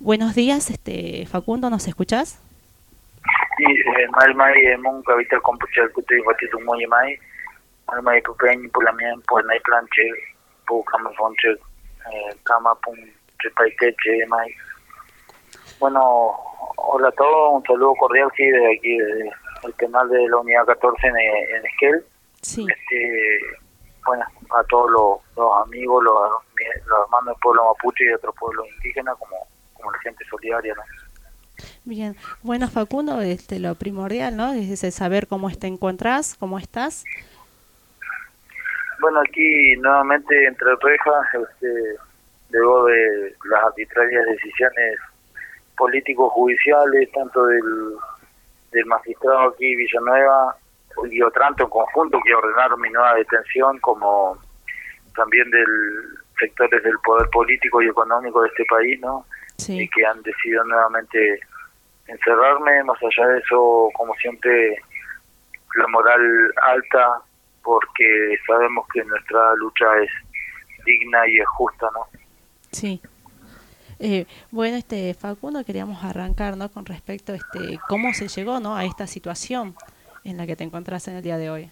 Buenos días, Facundo, ¿nos escuchás? Sí, Malmai mun kawita kompuchal kutu wati tu moy mai Malmai pupen pulamien por nai planche pu kama fonche kama pun trepaiteche mai. Bueno, hola a todos, un saludo cordial sí desde aquí desde el penal de la unidad 14 en Esquel. Sí. Bueno, a todos los amigos, los hermanos del pueblo mapuche y de otros pueblos indígenas como la gente solidaria, ¿no? Bien, bueno Facundo, lo primordial, ¿no? Es saber cómo te encontrás, cómo estás. Bueno, aquí nuevamente entre rejas, luego de las arbitrarias decisiones políticos-judiciales, tanto del magistrado aquí Villanueva y Otranto en conjunto, que ordenaron mi nueva detención, como también del sectores del poder político y económico de este país, ¿no? Sí. Y que han decidido nuevamente encerrarme. Más allá de eso, como siempre, la moral alta, porque sabemos que nuestra lucha es digna y es justa, ¿no? Sí. Bueno, Facundo, queríamos arrancar, ¿no? Con respecto a cómo se llegó, ¿no? A esta situación en la que te encontrás en el día de hoy.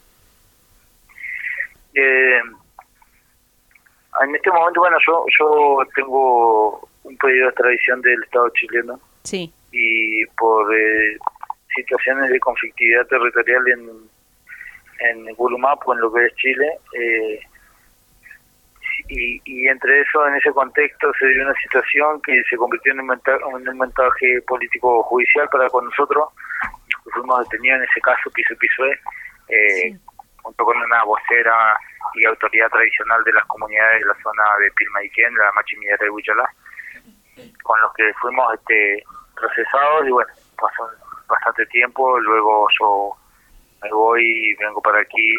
En este momento, bueno, yo tengo un pedido de extradición del Estado chileno. Sí. Y por situaciones de conflictividad territorial en Gulumapo, en lo que es Chile, y entre eso, en ese contexto, se dio una situación que se convirtió en un montaje político judicial para con nosotros. Fuimos detenidos en ese caso, Pisue, Sí. junto con una vocera y autoridad tradicional de las comunidades de la zona de Pilmaiquén, la Machimilla de Huichalá, con los que fuimos procesados. Y bueno, pasó bastante tiempo, luego yo me voy y vengo para aquí.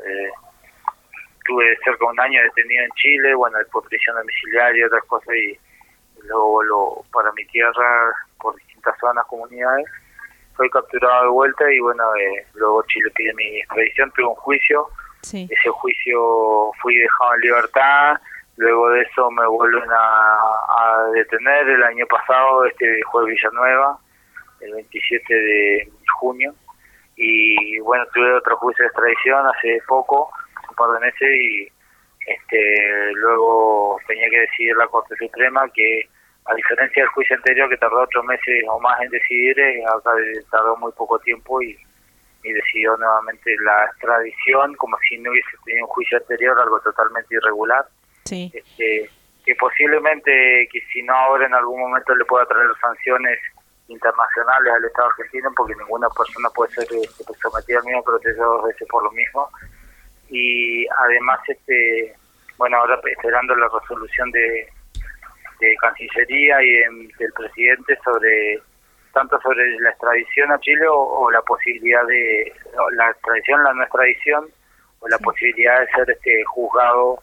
Tuve cerca de un año detenido en Chile, bueno, por prisión domiciliaria y otras cosas, y luego vuelvo para mi tierra por distintas zonas, comunidades. Soy capturado de vuelta y bueno, luego Chile pide mi extradición, tuve un juicio. Sí. Ese juicio fui dejado en libertad. Luego de eso me vuelven a detener el año pasado, juez Villanueva, el 27 de junio. Y bueno, tuve otro juicio de extradición hace poco, un par de meses, y luego tenía que decidir la Corte Suprema, que a diferencia del juicio anterior, que tardó 8 meses o más en decidir, acá tardó muy poco tiempo y decidió nuevamente la extradición, como si no hubiese tenido un juicio anterior, algo totalmente irregular. Sí. Que posiblemente, que si no ahora, en algún momento le pueda traer sanciones internacionales al Estado argentino, porque ninguna persona puede ser sometida al mismo proceso 2 veces por lo mismo. Y además, bueno, ahora esperando la resolución de Cancillería y del presidente tanto sobre la extradición a Chile o la posibilidad de la extradición, la no extradición, o la posibilidad de ser juzgado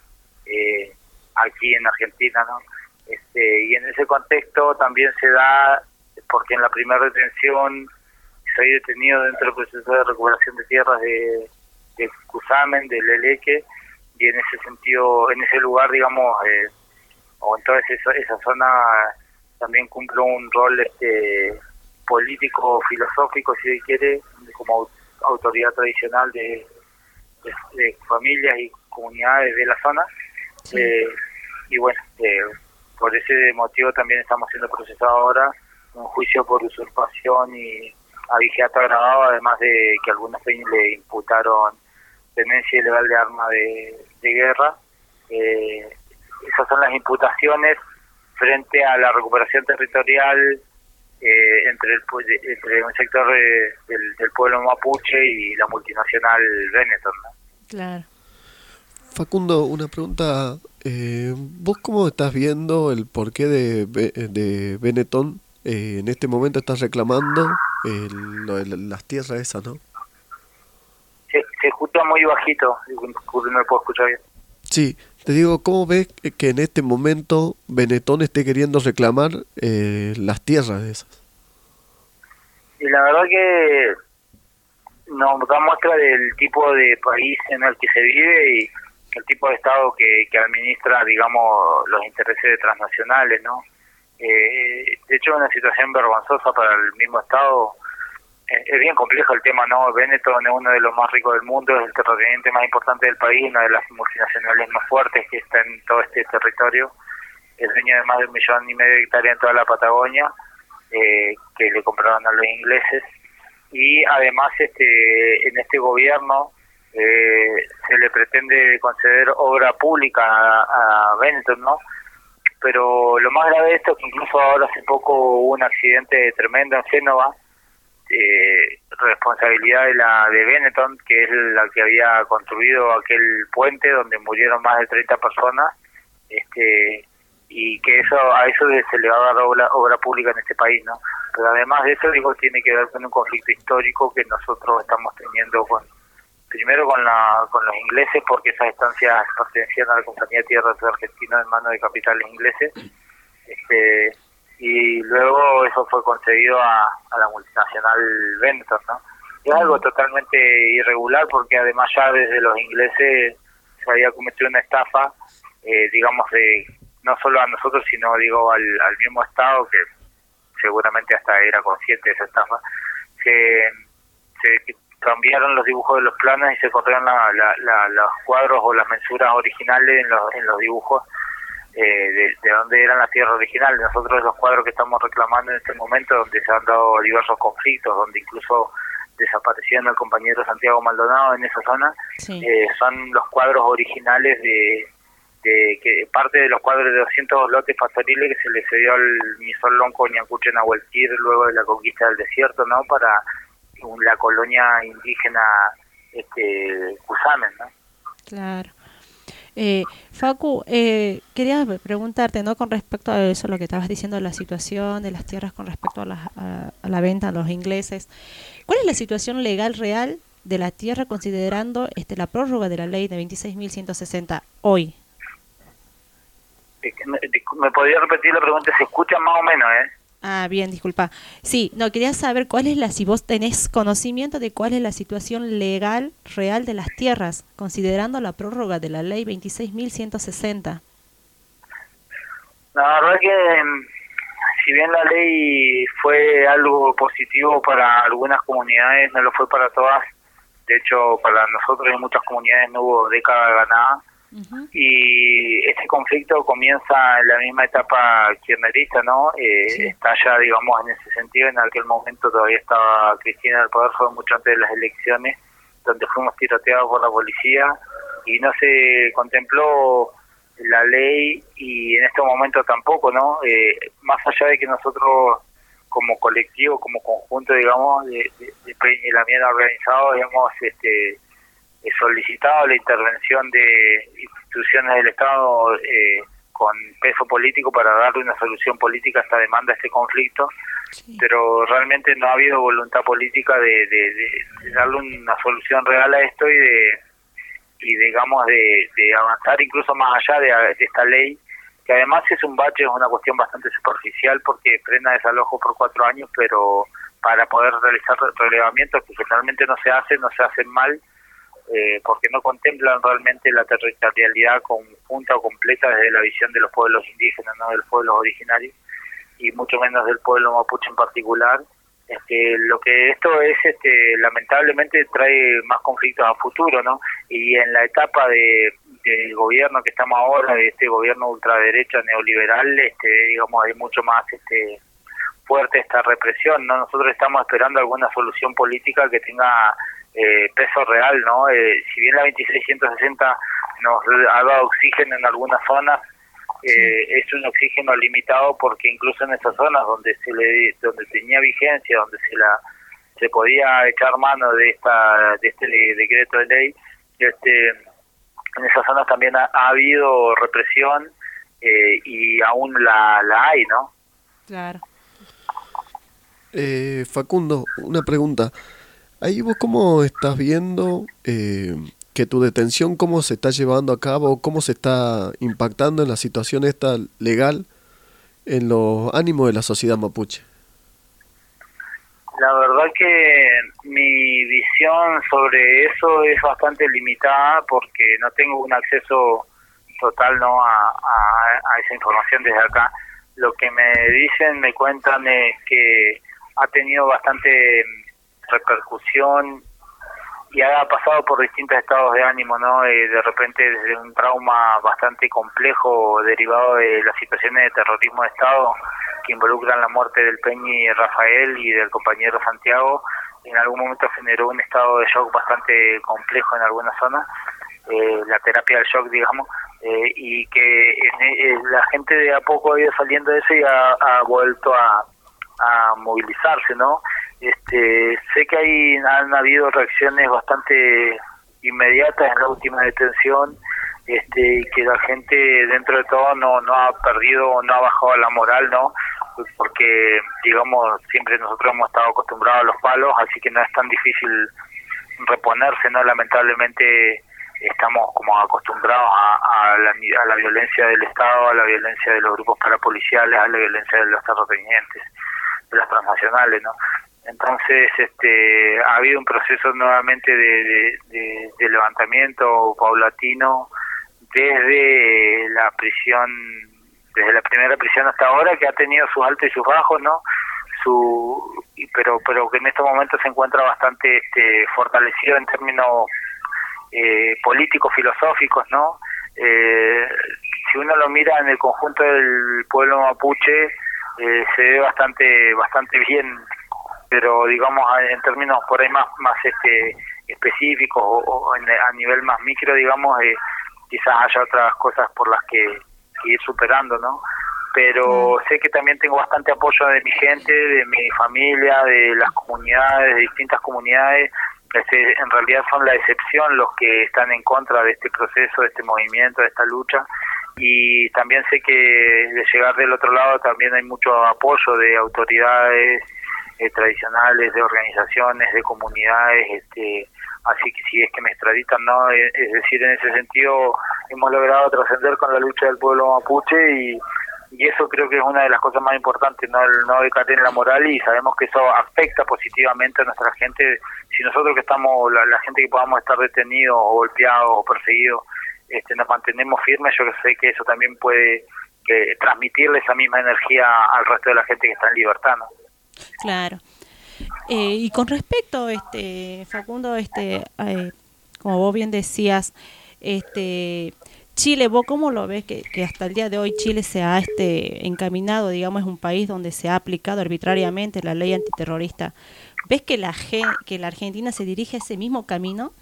aquí en Argentina, ¿no? Y en ese contexto también se da, porque en la primera detención soy detenido dentro del proceso de recuperación de tierras de Cusamen, del Leleque, y en ese sentido, en ese lugar, digamos, o en toda esa zona, también cumplo un rol político, filosófico, si se quiere, como autoridad tradicional de familias y comunidades de la zona. Sí. Y bueno, por ese motivo también estamos siendo procesados ahora un juicio por usurpación y abigeato agravado, además de que algunos le imputaron tenencia ilegal de arma de guerra. Esas son las imputaciones frente a la recuperación territorial entre un sector del pueblo mapuche y la multinacional Benetton, ¿no? Claro. Facundo, una pregunta. ¿Vos cómo estás viendo el porqué de Benetton? En este momento estás reclamando las tierras esas, ¿no? Se escucha muy bajito, no me puedo escuchar bien. Sí, te digo, ¿cómo ves que en este momento Benetton esté queriendo reclamar las tierras de esas? Y la verdad que nos da muestra del tipo de país en el que se vive y el tipo de Estado que administra, digamos, los intereses transnacionales, ¿no? De hecho, es una situación vergonzosa para el mismo Estado. Es bien complejo el tema, ¿no? Benetton es uno de los más ricos del mundo, es el terrateniente más importante del país, una de las multinacionales más fuertes que está en todo este territorio. Es dueño de más de 1,5 millones de hectáreas en toda la Patagonia, que le compraron a los ingleses. Y además en este gobierno se le pretende conceder obra pública a Benetton, ¿no? Pero lo más grave de esto es que incluso ahora hace poco hubo un accidente tremendo en Génova, responsabilidad de Benetton, que es la que había construido aquel puente donde murieron más de 30 personas, y que a eso se le va a dar obra pública en este país, ¿no? Pero además de eso, digo, tiene que ver con un conflicto histórico que nosotros estamos teniendo primero con los ingleses, porque esas estancias pertenecían a la Compañía de Tierras Argentina en manos de capitales ingleses, y luego eso fue concedido a la multinacional Benetton, ¿no? Es algo totalmente irregular, porque además ya desde los ingleses se había cometido una estafa, digamos, no solo a nosotros, sino digo al mismo Estado, que seguramente hasta era consciente de esa estafa. Se cambiaron los dibujos de los planos y se corrieron los cuadros o las mensuras originales en los dibujos de donde eran las tierras originales. Nosotros los cuadros que estamos reclamando en este momento, donde se han dado diversos conflictos, donde incluso desaparecieron al compañero Santiago Maldonado en esa zona, sí. Son los cuadros originales de que parte de los cuadros de 200 lotes pastoriles que se le cedió al Misol Lonco Ñancuche Nahueltir luego de la conquista del desierto, ¿no? Para la colonia indígena Cusamen, ¿no? Claro. Facu, quería preguntarte, ¿no? Con respecto a eso, lo que estabas diciendo de la situación de las tierras con respecto a la venta a los ingleses. ¿Cuál es la situación legal real de la tierra considerando la prórroga de la ley de 26.160 hoy? ¿Me podría repetir la pregunta? Se escucha más o menos, ¿eh? Ah, bien, disculpa. Sí, no, quería saber si vos tenés conocimiento de cuál es la situación legal real de las tierras, considerando la prórroga de la ley 26.160. La verdad que, si bien la ley fue algo positivo para algunas comunidades, no lo fue para todas. De hecho, para nosotros en muchas comunidades no hubo década ganada. Uh-huh. Y este conflicto comienza en la misma etapa kirchnerista, ¿no? Sí. Está ya, digamos, en ese sentido. En aquel momento todavía estaba Cristina en el poder, fue mucho antes de las elecciones, donde fuimos tiroteados por la policía y no se contempló la ley, y en este momento tampoco, ¿no? Más allá de que nosotros como colectivo, como conjunto, digamos, de la mierda organizado, hemos solicitado la intervención de instituciones del Estado con peso político para darle una solución política a esta demanda, a este conflicto, sí. Pero realmente no ha habido voluntad política de darle una solución real a esto y digamos de avanzar incluso más allá de esta ley, que además es un bache, es una cuestión bastante superficial porque frena desalojo por 4 años, pero para poder realizar relevamientos que generalmente no se hacen mal, porque no contemplan realmente la territorialidad conjunta o completa desde la visión de los pueblos indígenas, no de los pueblos originarios, y mucho menos del pueblo mapuche en particular. Lo que esto es, lamentablemente trae más conflictos a futuro, ¿no? Y en la etapa del gobierno que estamos ahora, de este gobierno ultraderecha neoliberal, digamos, hay mucho más fuerte esta represión, ¿no? Nosotros estamos esperando alguna solución política que tenga peso real, ¿no? Si bien la 2660 nos ha dado oxígeno en algunas zonas, es un oxígeno limitado porque incluso en esas zonas donde donde tenía vigencia, donde se podía echar mano de este decreto de ley, en esas zonas también ha habido represión, y aún la hay, ¿no? Claro. Facundo, una pregunta. Ahí vos cómo estás viendo que tu detención, cómo se está llevando a cabo, cómo se está impactando en la situación esta legal en los ánimos de la sociedad mapuche. La verdad que mi visión sobre eso es bastante limitada porque no tengo un acceso total, ¿no? a esa información desde acá. lo que me dicen, me cuentan es que ha tenido bastante repercusión y ha pasado por distintos estados de ánimo, ¿no? De repente desde un trauma bastante complejo derivado de las situaciones de terrorismo de Estado que involucran la muerte del Peñi Rafael y del compañero Santiago, en algún momento generó un estado de shock bastante complejo en algunas zonas, la terapia del shock, digamos, y que la gente de a poco ha ido saliendo de eso y ha vuelto a movilizarse, ¿no? Sé que han habido reacciones bastante inmediatas en la última detención, y que la gente dentro de todo no ha perdido, no ha bajado la moral, ¿no? Porque, digamos, siempre nosotros hemos estado acostumbrados a los palos, así que no es tan difícil reponerse, ¿no? Lamentablemente estamos como acostumbrados a la violencia del Estado, a la violencia de los grupos parapoliciales, a la violencia de los terratenientes, de las transnacionales, ¿no? Entonces, ha habido un proceso nuevamente de levantamiento paulatino desde la prisión, desde la primera prisión hasta ahora, que ha tenido sus altos y sus bajos, ¿no? Pero que en estos momentos se encuentra bastante fortalecido en términos políticos, filosóficos, ¿no? Si uno lo mira en el conjunto del pueblo mapuche, se ve bastante bien, pero digamos en términos por ahí más específicos o a nivel más micro, digamos, quizás haya otras cosas por las que ir superando, ¿no? Pero sé que también tengo bastante apoyo de mi gente, de mi familia, de las comunidades, de distintas comunidades. En realidad son la excepción los que están en contra de este proceso, de este movimiento, de esta lucha, y también sé que de llegar del otro lado también hay mucho apoyo de autoridades tradicionales, de organizaciones, de comunidades, así que si es que me extraditan, ¿no? Es decir, en ese sentido hemos logrado trascender con la lucha del pueblo mapuche y eso creo que es una de las cosas más importantes, no decaer en la moral, y sabemos que eso afecta positivamente a nuestra gente. Si nosotros que estamos, la gente que podamos estar detenidos o golpeados o perseguidos, nos mantenemos firmes, yo sé que eso también puede transmitirle esa misma energía al resto de la gente que está en libertad, ¿no? Claro. Y con respecto, Facundo, como vos bien decías, Chile, ¿vos cómo lo ves que hasta el día de hoy Chile se ha encaminado, digamos, es un país donde se ha aplicado arbitrariamente la ley antiterrorista? ¿Ves que la Argentina se dirige a ese mismo camino?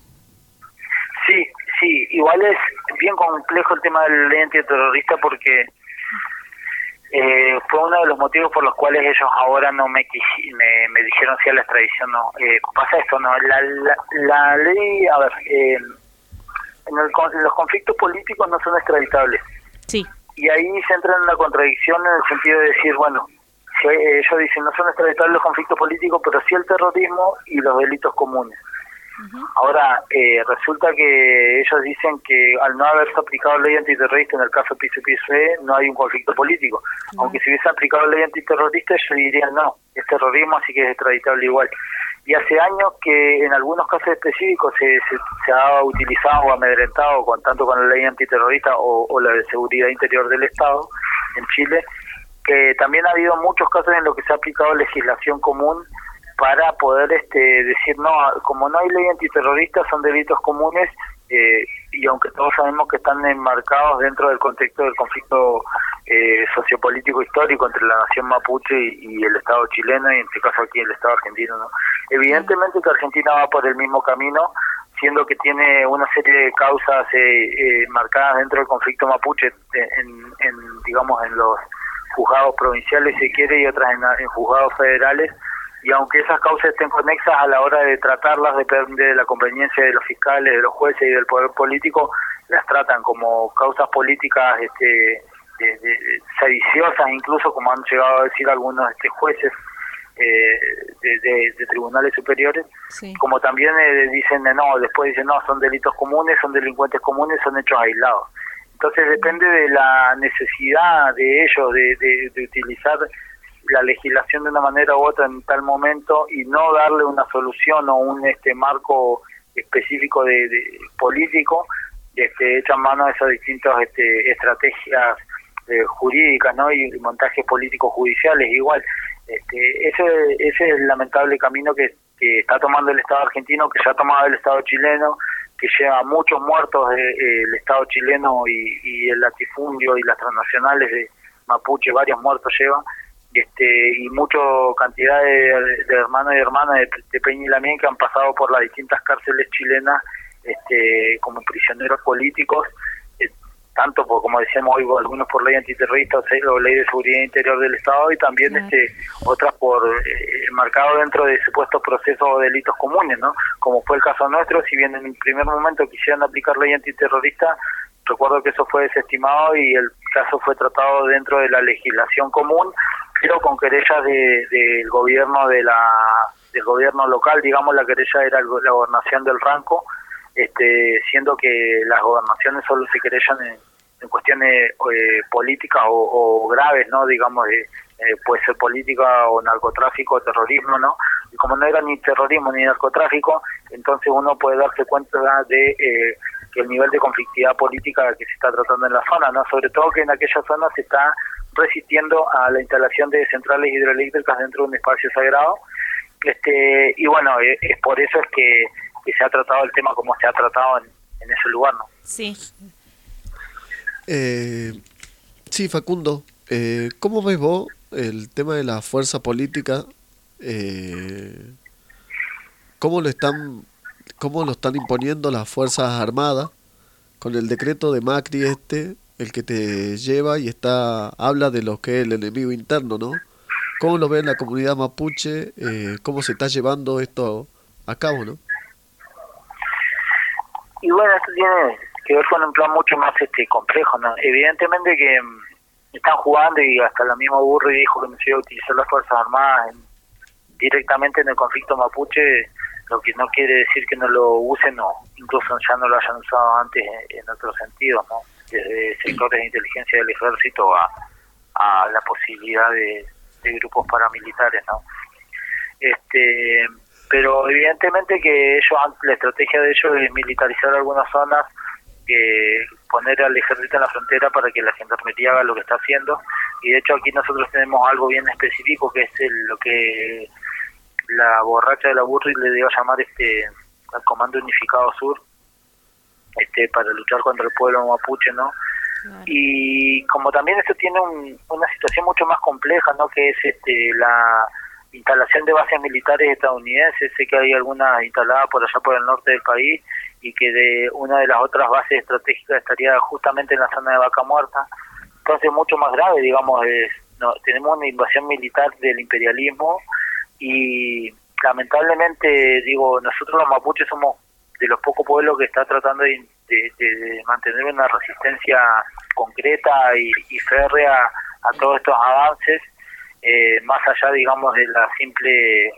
Sí, igual es bien complejo el tema de la ley antiterrorista porque fue uno de los motivos por los cuales ellos ahora no me dijeron sí a la extradición, no. Pasa esto, no, la ley, a ver, los conflictos políticos no son extraditables. Sí. Y ahí se entra en una contradicción en el sentido de decir, bueno, si ellos dicen no son extraditables los conflictos políticos, pero sí el terrorismo y los delitos comunes. Uh-huh. Ahora, resulta que ellos dicen que al no haberse aplicado ley antiterrorista en el caso Piso-Piso-E, no hay un conflicto político. Uh-huh. Aunque si hubiese aplicado ley antiterrorista, ellos dirían no, es terrorismo, así que es extraditable igual. Y hace años que en algunos casos específicos se ha utilizado o amedrentado, tanto con la ley antiterrorista o la de seguridad interior del Estado en Chile, que también ha habido muchos casos en los que se ha aplicado legislación común para poder decir, no, como no hay ley antiterrorista, son delitos comunes, y aunque todos sabemos que están enmarcados dentro del contexto del conflicto sociopolítico histórico entre la nación mapuche y el Estado chileno, y en este caso aquí el Estado argentino, ¿no? Evidentemente que Argentina va por el mismo camino, siendo que tiene una serie de causas marcadas dentro del conflicto mapuche, digamos, en los juzgados provinciales, si quiere, y otras en juzgados federales. Y aunque esas causas estén conexas, a la hora de tratarlas depende de la conveniencia de los fiscales, de los jueces y del poder político, las tratan como causas políticas sediciosas, incluso como han llegado a decir algunos jueces de tribunales superiores, sí. Como también dicen después dicen no, son delitos comunes, son delincuentes comunes, son hechos aislados. Entonces depende de la necesidad de ellos de utilizar la legislación de una manera u otra en tal momento y no darle una solución o un marco específico de político, echan mano a esas distintas estrategias jurídicas, ¿no? Y montajes políticos judiciales igual. Ese es el lamentable camino que está tomando el Estado argentino, que ya ha tomado el Estado chileno, que lleva muchos muertos el Estado chileno y el latifundio y las transnacionales de Mapuche, varios muertos lleva, y mucha cantidad de hermanos y hermanas de Peña y Lamien que han pasado por las distintas cárceles chilenas como prisioneros políticos, tanto por, como decíamos hoy, algunos por ley antiterrorista o ley de seguridad interior del Estado, y también otras por marcado dentro de supuestos procesos o delitos comunes, ¿no? Como fue el caso nuestro. Si bien en el primer momento quisieran aplicar ley antiterrorista, recuerdo que eso fue desestimado y el caso fue tratado dentro de la legislación común, pero con querellas del gobierno del gobierno local. Digamos, la querella era la gobernación del Ranco, siendo que las gobernaciones solo se querellan en cuestiones políticas o graves, ¿no? Digamos, puede ser política o narcotráfico o terrorismo, ¿no? Y como no era ni terrorismo ni narcotráfico, entonces uno puede darse cuenta de que el nivel de conflictividad política que se está tratando en la zona, ¿no? Sobre todo que en aquella zona se está resistiendo a la instalación de centrales hidroeléctricas dentro de un espacio sagrado, y bueno, es por eso es que se ha tratado el tema como se ha tratado en ese lugar, ¿no? Sí. Sí, Facundo, ¿cómo ves vos el tema de la fuerza política? ¿Cómo lo están imponiendo las Fuerzas Armadas con el decreto de Macri el que te lleva y habla de lo que es el enemigo interno, ¿no? ¿Cómo lo ve en la comunidad mapuche? ¿Cómo se está llevando esto a cabo, no? Y bueno, esto tiene que ver con un plan mucho más complejo, ¿no? Evidentemente que están jugando, y hasta la misma Burri dijo que no se iba a utilizar las Fuerzas Armadas directamente en el conflicto mapuche, lo que no quiere decir que no lo usen, o incluso ya no lo hayan usado antes en otros sentidos, ¿no? Desde sectores de inteligencia del ejército a la posibilidad de grupos paramilitares, ¿no? Pero evidentemente que la estrategia de ellos es militarizar algunas zonas, poner al ejército en la frontera para que la gendarmería haga lo que está haciendo. Y de hecho aquí nosotros tenemos algo bien específico, que es lo que la borracha de la Burri le dio a llamar al Comando Unificado Sur, para luchar contra el pueblo mapuche, ¿no? Claro. Y como también esto tiene una situación mucho más compleja, ¿no? Que es la instalación de bases militares estadounidenses. Sé que hay algunas instaladas por allá por el norte del país, y que una de las otras bases estratégicas estaría justamente en la zona de Vaca Muerta. Entonces mucho más grave, digamos, tenemos una invasión militar del imperialismo, y lamentablemente, digo, nosotros los mapuches somos de los pocos pueblos que está tratando de mantener una resistencia concreta y férrea a todos estos avances, más allá, digamos, de la simple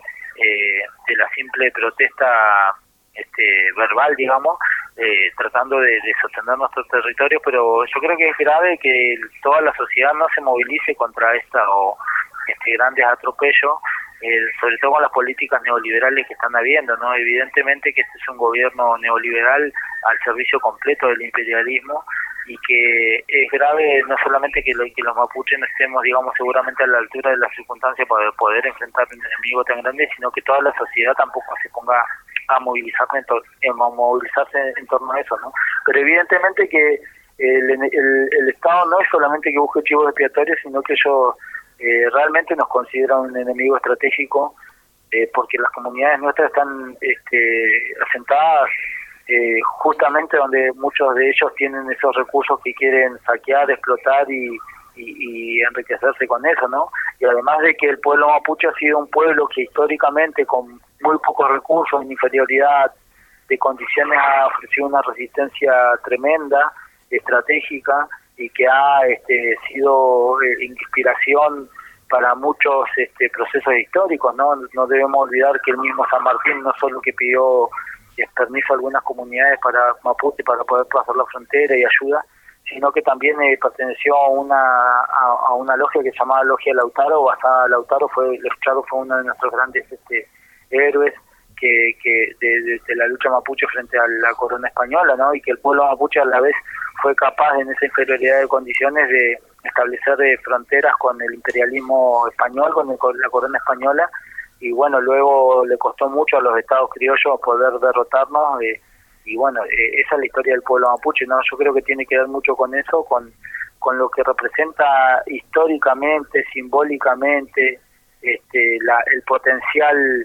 protesta verbal, digamos, tratando de sostener nuestros territorios. Pero yo creo que es grave que toda la sociedad no se movilice contra grandes atropellos, sobre todo con las políticas neoliberales que están habiendo, ¿no? Evidentemente que este es un gobierno neoliberal al servicio completo del imperialismo, y que es grave no solamente que los mapuches no estemos, digamos, seguramente a la altura de las circunstancias para poder enfrentar un enemigo tan grande, sino que toda la sociedad tampoco se ponga a movilizarse en torno a eso, ¿no? Pero evidentemente que el Estado no es solamente que busque chivos expiatorios, sino que ellos realmente nos consideran un enemigo estratégico, porque las comunidades nuestras están asentadas justamente donde muchos de ellos tienen esos recursos que quieren saquear, explotar y enriquecerse con eso, ¿no? Y además de que el pueblo mapuche ha sido un pueblo que históricamente, con muy pocos recursos, en inferioridad de condiciones, ha ofrecido una resistencia tremenda, estratégica, y que ha sido inspiración para muchos procesos históricos, ¿no? No debemos olvidar que el mismo San Martín no solo que pidió permiso a algunas comunidades para Mapuche para poder pasar la frontera y ayuda, sino que también perteneció a una logia que se llamaba Logia Lautaro. Basada Lautaro Lautaro fue uno de nuestros grandes héroes que de la lucha mapuche frente a la corona española, ¿no? Y que el pueblo mapuche a la vez fue capaz, en esa inferioridad de condiciones, establecer fronteras con el imperialismo español, con la corona española, y bueno, luego le costó mucho a los estados criollos poder derrotarnos, y bueno, esa es la historia del pueblo mapuche, ¿no? Yo creo que tiene que ver mucho con eso, con lo que representa históricamente, simbólicamente, el potencial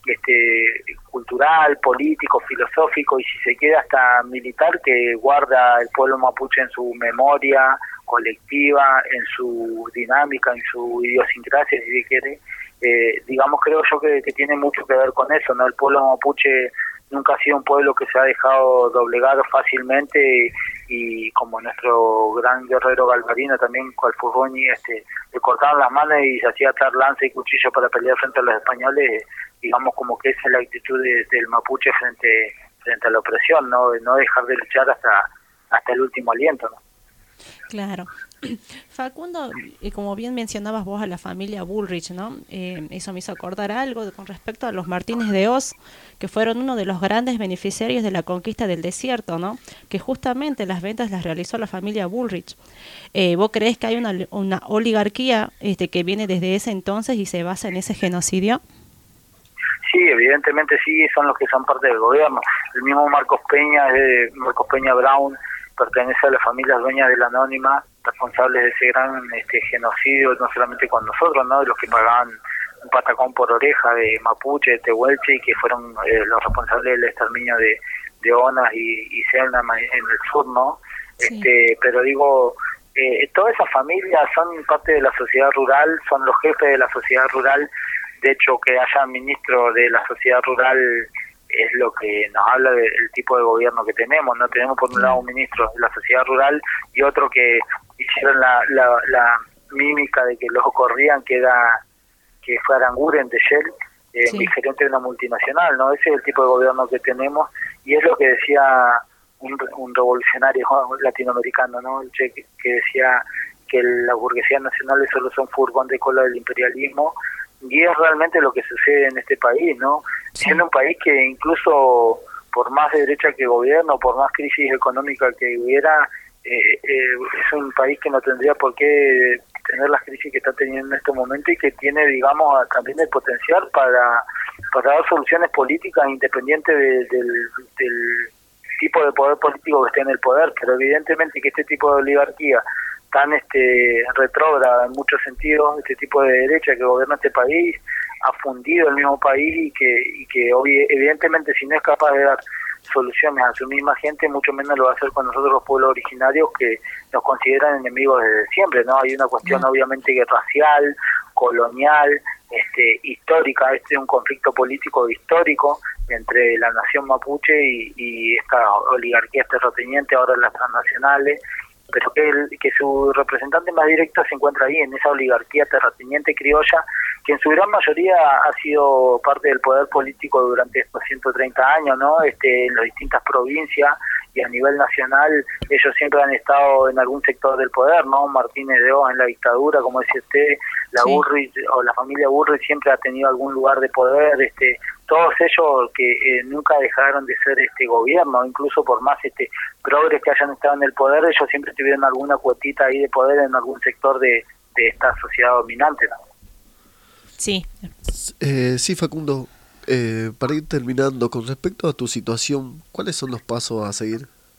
cultural, político, filosófico y si se quiere hasta militar que guarda el pueblo mapuche en su memoria colectiva, en su dinámica, en su idiosincrasia, si se quiere. Digamos, creo yo que tiene mucho que ver con eso, ¿no? El pueblo mapuche nunca ha sido un pueblo que se ha dejado doblegar fácilmente y como nuestro gran guerrero Galvarino también, cual Furroñi, le cortaban las manos y se hacía atar lanza y cuchillo para pelear frente a los españoles. Digamos como que esa es la actitud del mapuche frente a la opresión, no dejar de luchar hasta el último aliento, ¿no? Claro. Facundo, como bien mencionabas vos a la familia Bullrich, ¿no? Eso me hizo acordar algo con respecto a los Martínez de Hoz, que fueron uno de los grandes beneficiarios de la conquista del desierto, ¿no? Que justamente las ventas las realizó la familia Bullrich. ¿Vos creés que hay una oligarquía que viene desde ese entonces y se basa en ese genocidio? Sí, evidentemente sí, son los que son parte del gobierno. El mismo Marcos Peña Brown, pertenece a las familias dueñas de la Anónima, responsables de ese gran genocidio, no solamente con nosotros, ¿no? De los que pagaban un patacón por oreja de mapuche, de tehuelche, y que fueron los responsables del exterminio de Onas y Selma en el sur, ¿no? Sí. Pero digo, todas esas familias son parte de la sociedad rural, son los jefes de la sociedad rural. De hecho, que haya ministro de la sociedad rural es lo que nos habla del tipo de gobierno que tenemos, ¿no? Tenemos por un lado un ministro de la sociedad rural y otro que hicieron la mímica de que los corrían, que fue Aranguren de Shell, sí, gerente de una multinacional, ¿no? Ese es el tipo de gobierno que tenemos y es lo que decía un revolucionario latinoamericano, ¿no? El Che, que decía que las burguesías nacionales solo son furgón de cola del imperialismo. Y es realmente lo que sucede en este país, ¿no? Sí. Siendo un país que incluso por más de derecha que gobierna, por más crisis económica que hubiera, es un país que no tendría por qué tener las crisis que está teniendo en este momento y que tiene, digamos, también el potencial para dar soluciones políticas independientes del tipo de poder político que esté en el poder, pero evidentemente que este tipo de oligarquía tan retrógrada en muchos sentidos, este tipo de derecha que gobierna este país, ha fundido el mismo país y que evidentemente si no es capaz de dar soluciones a su misma gente, mucho menos lo va a hacer con nosotros los pueblos originarios que nos consideran enemigos desde siempre, ¿no? Hay una cuestión obviamente que racial, colonial, histórica, es un conflicto político histórico entre la nación mapuche y esta oligarquía terrateniente, ahora las transnacionales, pero que su representante más directo se encuentra ahí, en esa oligarquía terrateniente criolla, que en su gran mayoría ha sido parte del poder político durante estos 130 años, ¿no? En las distintas provincias y a nivel nacional, ellos siempre han estado en algún sector del poder, ¿no? Martínez de Hoz en la dictadura, como decía usted, la sí, Bullrich o la familia Bullrich siempre ha tenido algún lugar de poder, todos ellos que nunca dejaron de ser gobierno, incluso por más progres que hayan estado en el poder, ellos siempre tuvieron alguna cuotita ahí de poder en algún sector de esta sociedad dominante, ¿no? Sí. Sí, Facundo, para ir terminando, con respecto a tu situación, ¿cuáles son los pasos a seguir?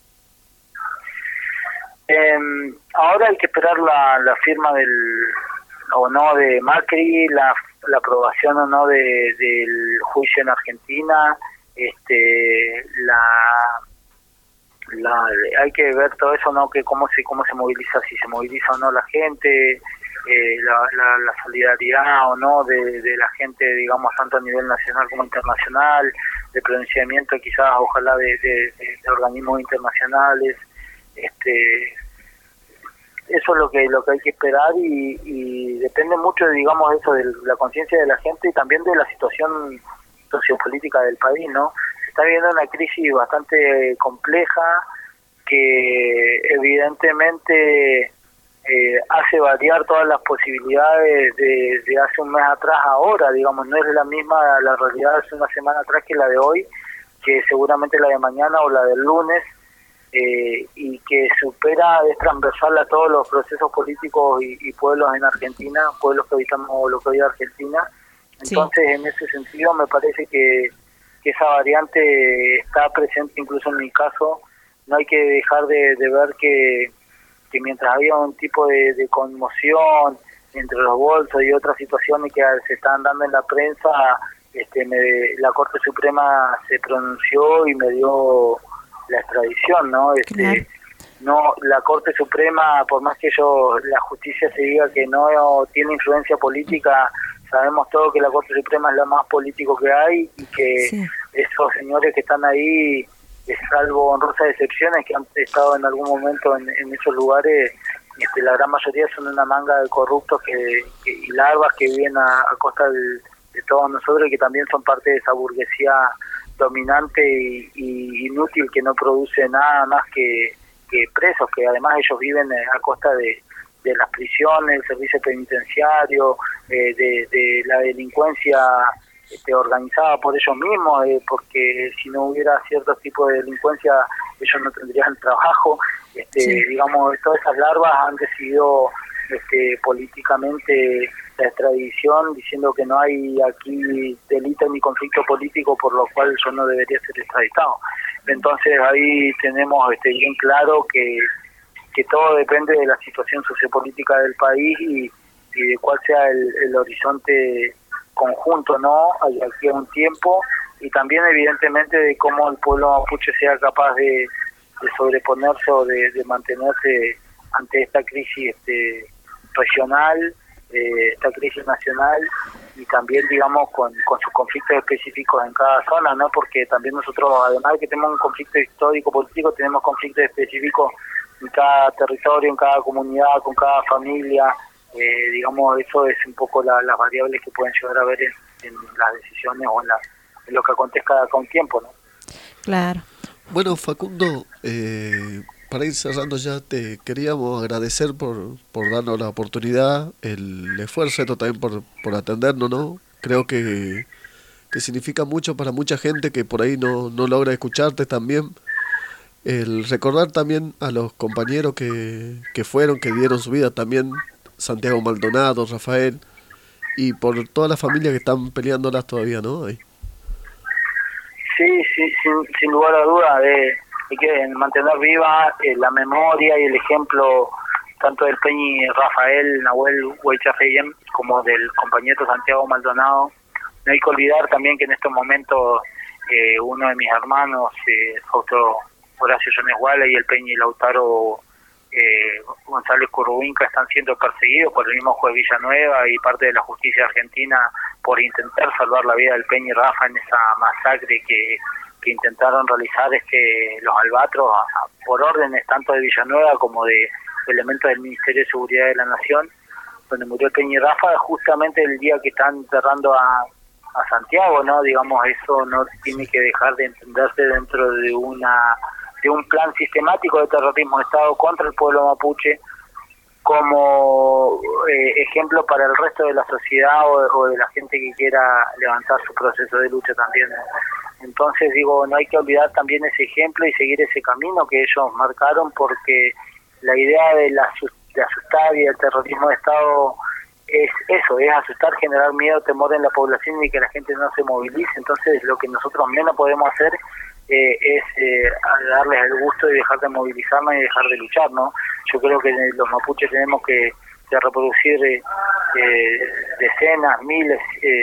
Ahora hay que esperar la firma o no de Macri, la aprobación o no del juicio en Argentina, hay que ver todo eso, ¿no? Que cómo se moviliza, si se moviliza o no la gente, la solidaridad o no de la gente, digamos, tanto a nivel nacional como internacional, de pronunciamiento quizás, ojalá de organismos internacionales, eso es lo que hay que esperar y depende mucho, digamos, eso de la conciencia de la gente y también de la situación sociopolítica del país, ¿no? Se está viviendo una crisis bastante compleja que evidentemente hace variar todas las posibilidades de hace un mes atrás ahora, digamos, no es la misma la realidad de hace una semana atrás que la de hoy, que seguramente la de mañana o la del lunes. y que supera, es transversal a todos los procesos políticos y pueblos en Argentina, pueblos que habitamos lo que hoy es Argentina. Entonces, en ese sentido, me parece que esa variante está presente incluso en mi caso. No hay que dejar de ver que mientras había un tipo de conmoción entre los bolsos y otras situaciones que se estaban dando en la prensa, la Corte Suprema se pronunció y me dio la extradición, ¿no? Claro. No, la Corte Suprema, por más que la justicia se diga que no tiene influencia política, sabemos todos que la Corte Suprema es lo más político que hay y que Sí. esos señores que están ahí, salvo honrosas excepciones que han estado en algún momento en esos lugares, la gran mayoría son una manga de corruptos y larvas que viven a costa de todos nosotros y que también son parte de esa burguesía dominante y inútil que no produce nada más que presos, que además ellos viven a costa de las prisiones, el servicio penitenciario, de la delincuencia organizada por ellos mismos, porque si no hubiera ciertos tipos de delincuencia ellos no tendrían trabajo. Sí. Digamos, todas esas larvas han decidido políticamente la extradición, diciendo que no hay aquí delito ni conflicto político por lo cual yo no debería ser extraditado. Entonces ahí tenemos bien claro que todo depende de la situación sociopolítica del país y de cuál sea el horizonte conjunto, ¿no? Aquí a un tiempo, y también evidentemente de cómo el pueblo mapuche sea capaz de sobreponerse o de mantenerse ante esta crisis regional, esta crisis nacional, y también digamos con sus conflictos específicos en cada zona, ¿no? Porque también nosotros, además de que tenemos un conflicto histórico político, tenemos conflictos específicos en cada territorio, en cada comunidad, con cada familia. Digamos, eso es un poco las variables que pueden llegar a ver en las decisiones o en lo que acontezca acá un tiempo, ¿no? Claro. Bueno, Facundo, para ir cerrando ya, te queríamos agradecer por darnos la oportunidad, el esfuerzo, esto también por atendernos, ¿no? Creo que significa mucho para mucha gente que por ahí no logra escucharte también. El recordar también a los compañeros que fueron, que dieron su vida también, Santiago Maldonado, Rafael, y por todas las familias que están peleándolas todavía, ¿no? Ahí. Sí, sin lugar a duda, hay que mantener viva la memoria y el ejemplo tanto del Peñi Rafael Nahuel Huaychafeyem como del compañero Santiago Maldonado. No hay que olvidar también que en estos momentos uno de mis hermanos, Fausto Horacio Jones Guala y el Peñi Lautaro González Curruinca, están siendo perseguidos por el mismo juez Villanueva y parte de la justicia argentina por intentar salvar la vida del Peñi Rafa en esa masacre que intentaron realizar los albatros por órdenes tanto de Villanueva como de elementos del Ministerio de Seguridad de la Nación, donde murió el Peñi Rafa justamente el día que están enterrando a Santiago, ¿no? Digamos, eso no tiene que dejar de entenderse dentro de un plan sistemático de terrorismo de Estado contra el pueblo mapuche, como ejemplo para el resto de la sociedad o de la gente que quiera levantar su proceso de lucha también. Entonces digo, no hay que olvidar también ese ejemplo y seguir ese camino que ellos marcaron, porque la idea de asustar y del terrorismo de Estado es eso, es asustar, generar miedo, temor en la población y que la gente no se movilice. Entonces lo que nosotros menos podemos hacer es darles el gusto de dejar de movilizarnos y dejar de luchar, ¿no? Yo creo que los mapuches tenemos que reproducir decenas, miles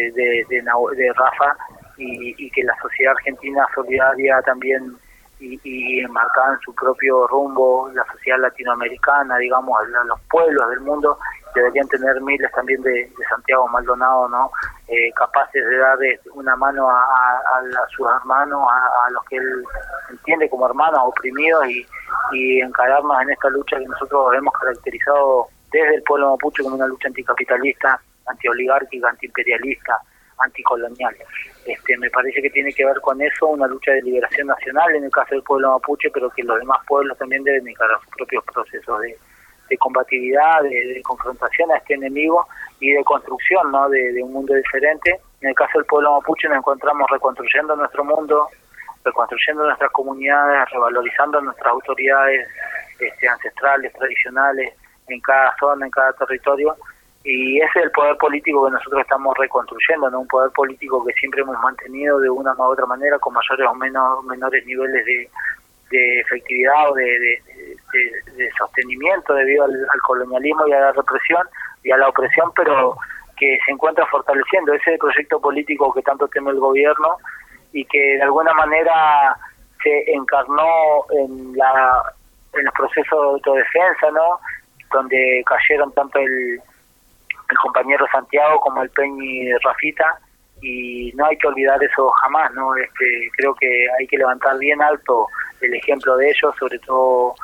de Rafa, y que la sociedad argentina solidaria también y enmarcada en su propio rumbo, la sociedad latinoamericana, digamos, los pueblos del mundo deberían tener miles también de Santiago Maldonado, ¿no? Capaces de dar una mano a sus hermanos, a los que él entiende como hermanos oprimidos y encararnos en esta lucha que nosotros hemos caracterizado desde el pueblo mapuche como una lucha anticapitalista, antioligárquica, antiimperialista, anticolonial. Me parece que tiene que ver con eso, una lucha de liberación nacional en el caso del pueblo mapuche, pero que los demás pueblos también deben encarar sus propios procesos de combatividad, de confrontación a este enemigo y de construcción, ¿no? de un mundo diferente. En el caso del pueblo mapuche nos encontramos reconstruyendo nuestro mundo, reconstruyendo nuestras comunidades, revalorizando nuestras autoridades ancestrales, tradicionales, en cada zona, en cada territorio, y ese es el poder político que nosotros estamos reconstruyendo, ¿no? Un poder político que siempre hemos mantenido de una u otra manera, con mayores o menores niveles de efectividad o de sostenimiento debido al colonialismo y a la represión y a la opresión, pero que se encuentra fortaleciendo ese proyecto político que tanto teme el gobierno y que de alguna manera se encarnó en los procesos de autodefensa, ¿no? Donde cayeron tanto el compañero Santiago como el Peñi Rafita, y no hay que olvidar eso jamás, ¿no? Creo que hay que levantar bien alto el ejemplo de ellos, sobre todo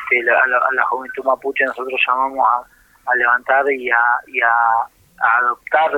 a la juventud mapuche. Nosotros llamamos a levantar y a adoptar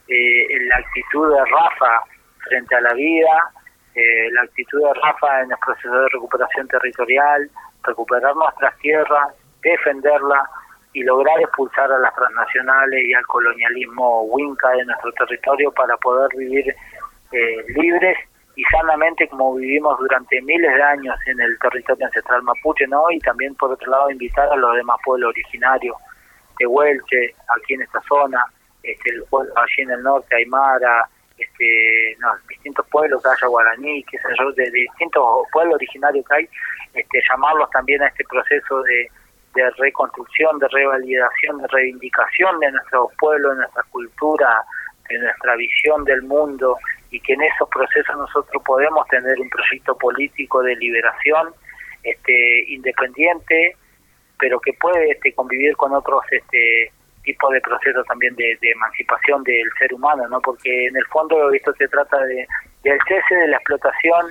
la actitud de Rafa frente a la vida, la actitud de Rafa en el proceso de recuperación territorial, recuperar nuestras tierras, defenderla y lograr expulsar a las transnacionales y al colonialismo winca de nuestro territorio para poder vivir libres y sanamente como vivimos durante miles de años en el territorio ancestral mapuche, ¿no? Y también por otro lado invitar a los demás pueblos originarios de Huelche, aquí en esta zona, el pueblo allí en el norte, Aymara, los distintos pueblos que haya guaraní, qué sé yo, de distintos pueblos originarios que hay, llamarlos también a este proceso de reconstrucción, de revalidación, de reivindicación de nuestros pueblos, de nuestra cultura, de nuestra visión del mundo, y que en esos procesos nosotros podemos tener un proyecto político de liberación independiente, pero que puede convivir con otros tipos de procesos también de emancipación del ser humano, ¿no? Porque en el fondo esto se trata del cese de la explotación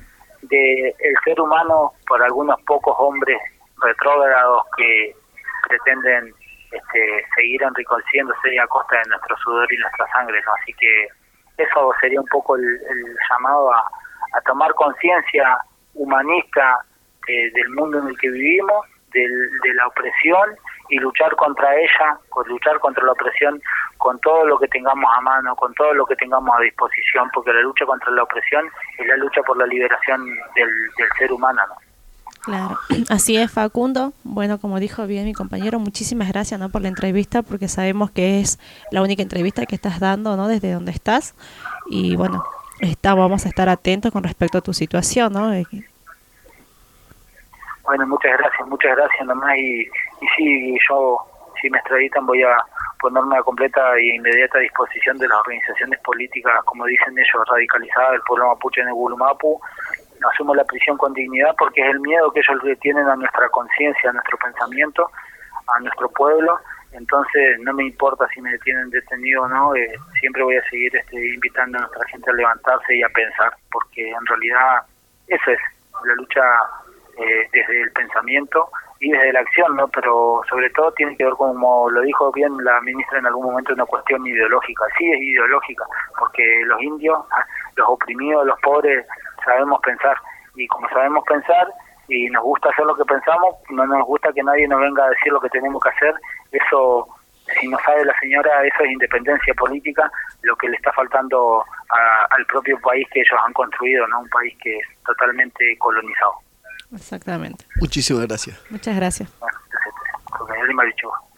del ser humano por algunos pocos hombres retrógrados que pretenden seguir enriqueciéndose a costa de nuestro sudor y nuestra sangre, ¿no? Así que eso sería un poco el llamado a tomar conciencia humanista del mundo en el que vivimos, de la opresión, y luchar contra ella, luchar contra la opresión con todo lo que tengamos a mano, con todo lo que tengamos a disposición, porque la lucha contra la opresión es la lucha por la liberación del ser humano, ¿no? Claro, así es, Facundo. Bueno, como dijo bien mi compañero, muchísimas gracias, ¿no?, por la entrevista, porque sabemos que es la única entrevista que estás dando, ¿no?, desde donde estás. Y bueno, vamos a estar atentos con respecto a tu situación, ¿no? Bueno, muchas gracias nomás, y sí, yo, si me extraditan, voy a ponerme a completa e inmediata disposición de las organizaciones políticas, como dicen ellos, radicalizadas del pueblo mapuche en el Gulumapu. Asumo la prisión con dignidad porque es el miedo que ellos le tienen a nuestra conciencia, a nuestro pensamiento, a nuestro pueblo. Entonces no me importa si me tienen detenido o no, siempre voy a seguir invitando a nuestra gente a levantarse y a pensar, porque en realidad eso es la lucha desde el pensamiento y desde la acción, ¿no? Pero sobre todo tiene que ver, como lo dijo bien la ministra en algún momento, una cuestión ideológica. Sí, es ideológica, porque los indios, los oprimidos, los pobres, sabemos pensar, y como sabemos pensar y nos gusta hacer lo que pensamos, no nos gusta que nadie nos venga a decir lo que tenemos que hacer. Eso, si no sabe la señora, eso es independencia política, lo que le está faltando al propio país que ellos han construido, ¿no? Un país que es totalmente colonizado. Exactamente. Muchísimas gracias. Muchas gracias. Bueno, gracias.